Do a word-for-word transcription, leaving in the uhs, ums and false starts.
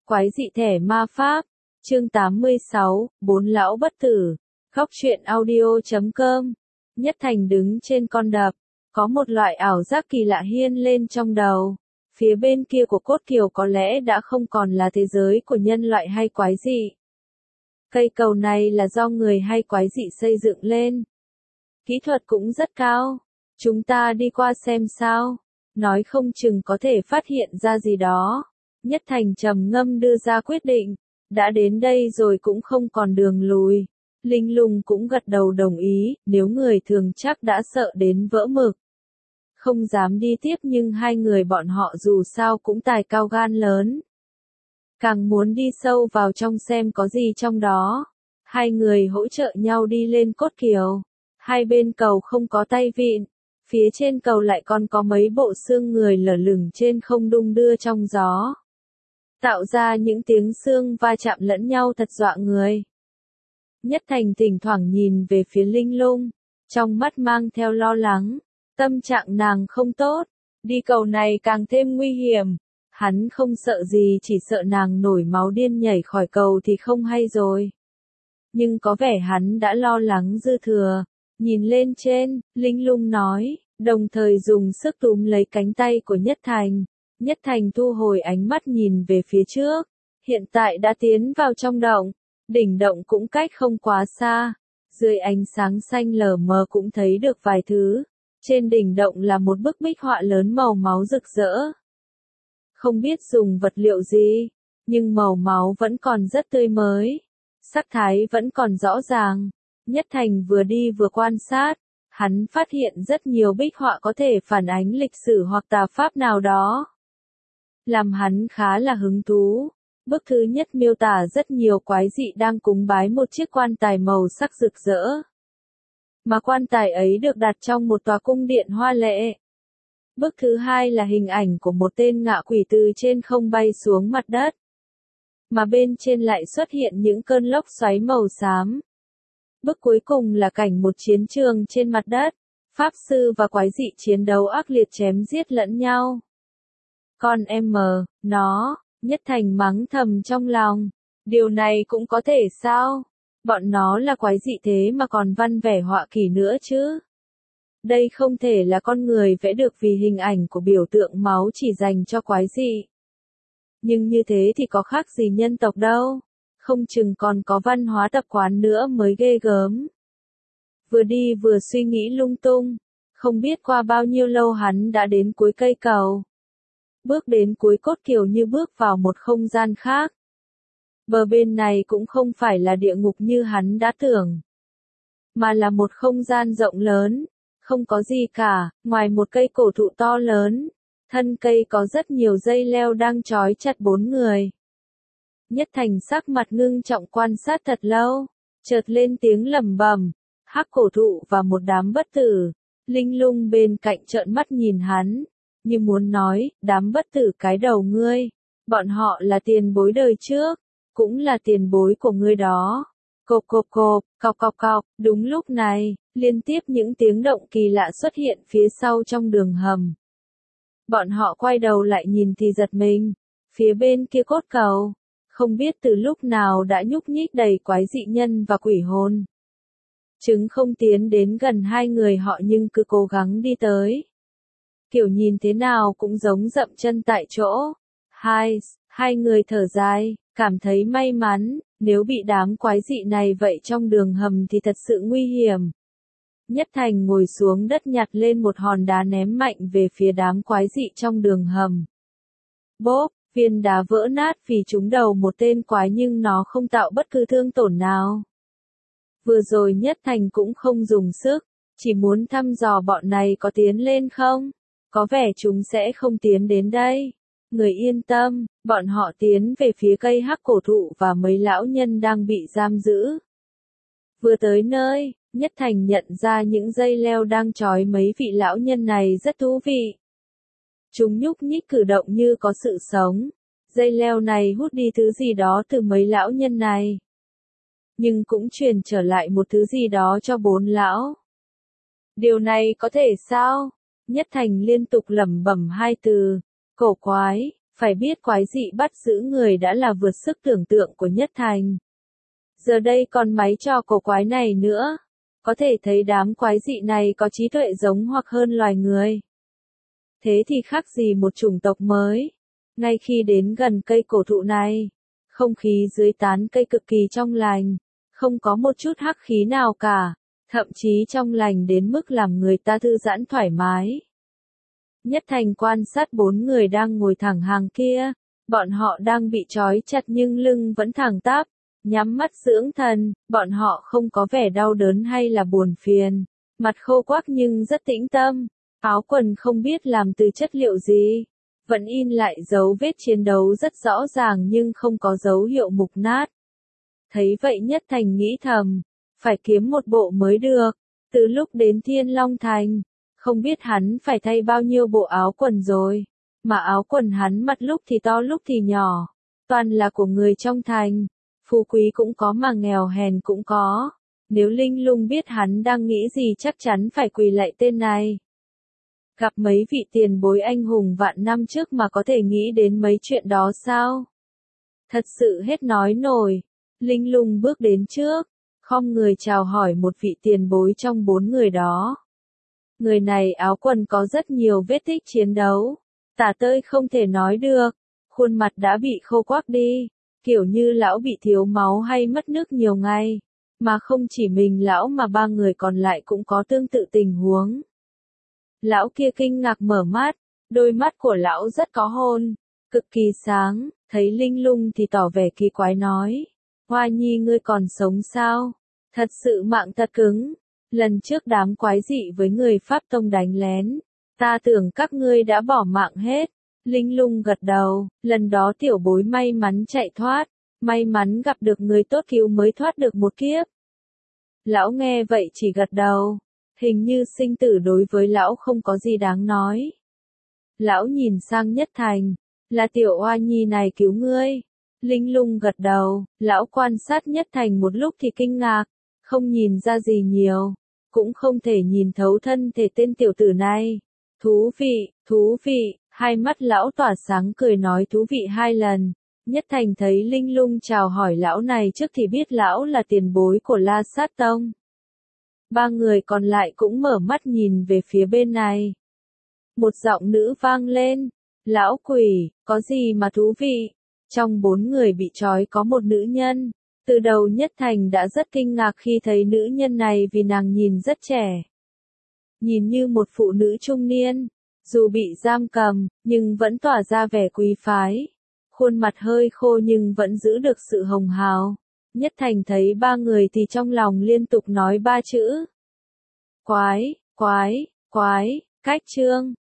Quái dị thẻ ma pháp. Chương tám mươi sáu, Bốn lão bất tử. Góc truyện audio chấm com. Nhất Thành đứng trên con đập. Có một loại ảo giác kỳ lạ hiên lên trong đầu. Phía bên kia của cốt kiều có lẽ đã không còn là thế giới của nhân loại hay quái dị. Cây cầu này là do người hay quái dị xây dựng lên. Kỹ thuật cũng rất cao. Chúng ta đi qua xem sao. Nói không chừng có thể phát hiện ra gì đó. Nhất Thành trầm ngâm đưa ra quyết định. Đã đến đây rồi cũng không còn đường lùi. Linh Lung cũng gật đầu đồng ý, nếu người thường chắc đã sợ đến vỡ mực. Không dám đi tiếp nhưng hai người bọn họ dù sao cũng tài cao gan lớn. Càng muốn đi sâu vào trong xem có gì trong đó. Hai người hỗ trợ nhau đi lên cốt kiều. Hai bên cầu không có tay vịn. Phía trên cầu lại còn có mấy bộ xương người lở lửng trên không đung đưa trong gió. Tạo ra những tiếng xương va chạm lẫn nhau thật dọa người. Nhất Thành thỉnh thoảng nhìn về phía Linh Lung. Trong mắt mang theo lo lắng. Tâm trạng nàng không tốt. Đi cầu này càng thêm nguy hiểm. Hắn không sợ gì, chỉ sợ nàng nổi máu điên nhảy khỏi cầu thì không hay rồi. Nhưng có vẻ hắn đã lo lắng dư thừa. Nhìn lên trên, Linh Lung nói, đồng thời dùng sức túm lấy cánh tay của Nhất Thành. Nhất Thành thu hồi ánh mắt nhìn về phía trước. Hiện tại đã tiến vào trong động. Đỉnh động cũng cách không quá xa. Dưới ánh sáng xanh lờ mờ cũng thấy được vài thứ. Trên đỉnh động là một bức bích họa lớn màu máu rực rỡ. Không biết dùng vật liệu gì, nhưng màu máu vẫn còn rất tươi mới. Sắc thái vẫn còn rõ ràng. Nhất Thành vừa đi vừa quan sát. Hắn phát hiện rất nhiều bích họa có thể phản ánh lịch sử hoặc tà pháp nào đó. Làm hắn khá là hứng thú. Bức thứ nhất miêu tả rất nhiều quái dị đang cúng bái một chiếc quan tài màu sắc rực rỡ. Mà quan tài ấy được đặt trong một tòa cung điện hoa lệ. Bức thứ hai là hình ảnh của một tên ngạ quỷ từ trên không bay xuống mặt đất. Mà bên trên lại xuất hiện những cơn lốc xoáy màu xám. Bức cuối cùng là cảnh một chiến trường trên mặt đất. Pháp sư và quái dị chiến đấu ác liệt chém giết lẫn nhau. Con em mờ, nó, Nhất Thành mắng thầm trong lòng. Điều này cũng có thể sao? Bọn nó là quái dị thế mà còn văn vẻ họa kỳ nữa chứ. Đây không thể là con người vẽ được vì hình ảnh của biểu tượng máu chỉ dành cho quái dị. Nhưng như thế thì có khác gì nhân tộc đâu. Không chừng còn có văn hóa tập quán nữa mới ghê gớm. Vừa đi vừa suy nghĩ lung tung. Không biết qua bao nhiêu lâu hắn đã đến cuối cây cầu. Bước đến cuối cốt kiều như bước vào một không gian khác. Bờ bên này cũng không phải là địa ngục như hắn đã tưởng. Mà là một không gian rộng lớn. Không có gì cả, ngoài một cây cổ thụ to lớn. Thân cây có rất nhiều dây leo đang trói chặt bốn người. Nhất Thành sắc mặt ngưng trọng quan sát thật lâu. Chợt lên tiếng lẩm bẩm. Hắc cổ thụ và một đám bất tử. Linh Lung bên cạnh trợn mắt nhìn hắn. Như muốn nói, đám bất tử cái đầu ngươi. Bọn họ là tiền bối đời trước. Cũng là tiền bối của ngươi đó. Cộp cộp cộp, cọc cọc cọc. Đúng lúc này, liên tiếp những tiếng động kỳ lạ xuất hiện phía sau trong đường hầm. Bọn họ quay đầu lại nhìn thì giật mình. Phía bên kia cốt cầu. Không biết từ lúc nào đã nhúc nhích đầy quái dị nhân và quỷ hồn. Chúng không tiến đến gần hai người họ nhưng cứ cố gắng đi tới. Kiểu nhìn thế nào cũng giống dậm chân tại chỗ. Hai, hai người thở dài, cảm thấy may mắn, nếu bị đám quái dị này vậy trong đường hầm thì thật sự nguy hiểm. Nhất Thành ngồi xuống đất nhặt lên một hòn đá ném mạnh về phía đám quái dị trong đường hầm. Bốp, viên đá vỡ nát vì trúng đầu một tên quái nhưng nó không tạo bất cứ thương tổn nào. Vừa rồi Nhất Thành cũng không dùng sức, chỉ muốn thăm dò bọn này có tiến lên không. Có vẻ chúng sẽ không tiến đến đây. Người yên tâm, bọn họ tiến về phía cây hắc cổ thụ và mấy lão nhân đang bị giam giữ. Vừa tới nơi, Nhất Thành nhận ra những dây leo đang trói mấy vị lão nhân này rất thú vị. Chúng nhúc nhích cử động như có sự sống. Dây leo này hút đi thứ gì đó từ mấy lão nhân này. Nhưng cũng truyền trở lại một thứ gì đó cho bốn lão. Điều này có thể sao? Nhất Thành liên tục lẩm bẩm hai từ. Cổ quái, Phải biết quái dị bắt giữ người đã là vượt sức tưởng tượng của Nhất Thành. Giờ đây còn máy trò cổ quái này nữa. Có thể thấy đám quái dị này có trí tuệ giống hoặc hơn loài người. Thế thì khác gì một chủng tộc mới. Ngay khi đến gần cây cổ thụ này, không khí dưới tán cây cực kỳ trong lành, không có một chút hắc khí nào cả, thậm chí trong lành đến mức làm người ta thư giãn thoải mái. Nhất Thành quan sát bốn người đang ngồi thẳng hàng kia, bọn họ đang bị trói chặt nhưng lưng vẫn thẳng tắp, nhắm mắt dưỡng thần, bọn họ không có vẻ đau đớn hay là buồn phiền, mặt khô quắc nhưng rất tĩnh tâm, áo quần không biết làm từ chất liệu gì, vẫn in lại dấu vết chiến đấu rất rõ ràng nhưng không có dấu hiệu mục nát. Thấy vậy Nhất Thành nghĩ thầm, phải kiếm một bộ mới được, từ lúc đến Thiên Long Thành, không biết hắn phải thay bao nhiêu bộ áo quần rồi, mà áo quần hắn mặt lúc thì to lúc thì nhỏ, toàn là của người trong thành, phú quý cũng có mà nghèo hèn cũng có, nếu Linh Lung biết hắn đang nghĩ gì chắc chắn phải quỳ lạy tên này. Gặp mấy vị tiền bối anh hùng vạn năm trước mà có thể nghĩ đến mấy chuyện đó sao? Thật sự hết nói nổi. Linh Lung bước đến trước, khom người chào hỏi một vị tiền bối trong bốn người đó. Người này áo quần có rất nhiều vết tích chiến đấu, tả tơi không thể nói được, khuôn mặt đã bị khô quắc đi, kiểu như lão bị thiếu máu hay mất nước nhiều ngày, mà không chỉ mình lão mà ba người còn lại cũng có tương tự tình huống. Lão kia kinh ngạc mở mắt, đôi mắt của lão rất có hồn, cực kỳ sáng, thấy Linh Lung thì tỏ vẻ kỳ quái nói, Hoa Nhi ngươi còn sống sao? Thật sự mạng thật cứng, lần trước đám quái dị với người Pháp Tông đánh lén, ta tưởng các ngươi đã bỏ mạng hết. Linh Lung gật đầu, lần đó tiểu bối may mắn chạy thoát, may mắn gặp được người tốt cứu mới thoát được một kiếp. Lão nghe vậy chỉ gật đầu, hình như sinh tử đối với lão không có gì đáng nói. Lão nhìn sang Nhất Thành, là tiểu Hoa Nhi này cứu ngươi. Linh Lung gật đầu, lão quan sát Nhất Thành một lúc thì kinh ngạc, không nhìn ra gì nhiều, cũng không thể nhìn thấu thân thể tên tiểu tử này. Thú vị, thú vị, hai mắt lão tỏa sáng cười nói thú vị hai lần. Nhất Thành thấy Linh Lung chào hỏi lão này trước thì biết lão là tiền bối của La Sát Tông. Ba người còn lại cũng mở mắt nhìn về phía bên này. Một giọng nữ vang lên, lão quỷ, có gì mà thú vị? Trong bốn người bị trói có một nữ nhân. Từ đầu Nhất Thành đã rất kinh ngạc khi thấy nữ nhân này vì nàng nhìn rất trẻ. Nhìn như một phụ nữ trung niên, dù bị giam cầm, nhưng vẫn tỏa ra vẻ quý phái. Khuôn mặt hơi khô nhưng vẫn giữ được sự hồng hào. Nhất Thành thấy ba người thì trong lòng liên tục nói ba chữ. Quái, quái, quái, cách trương.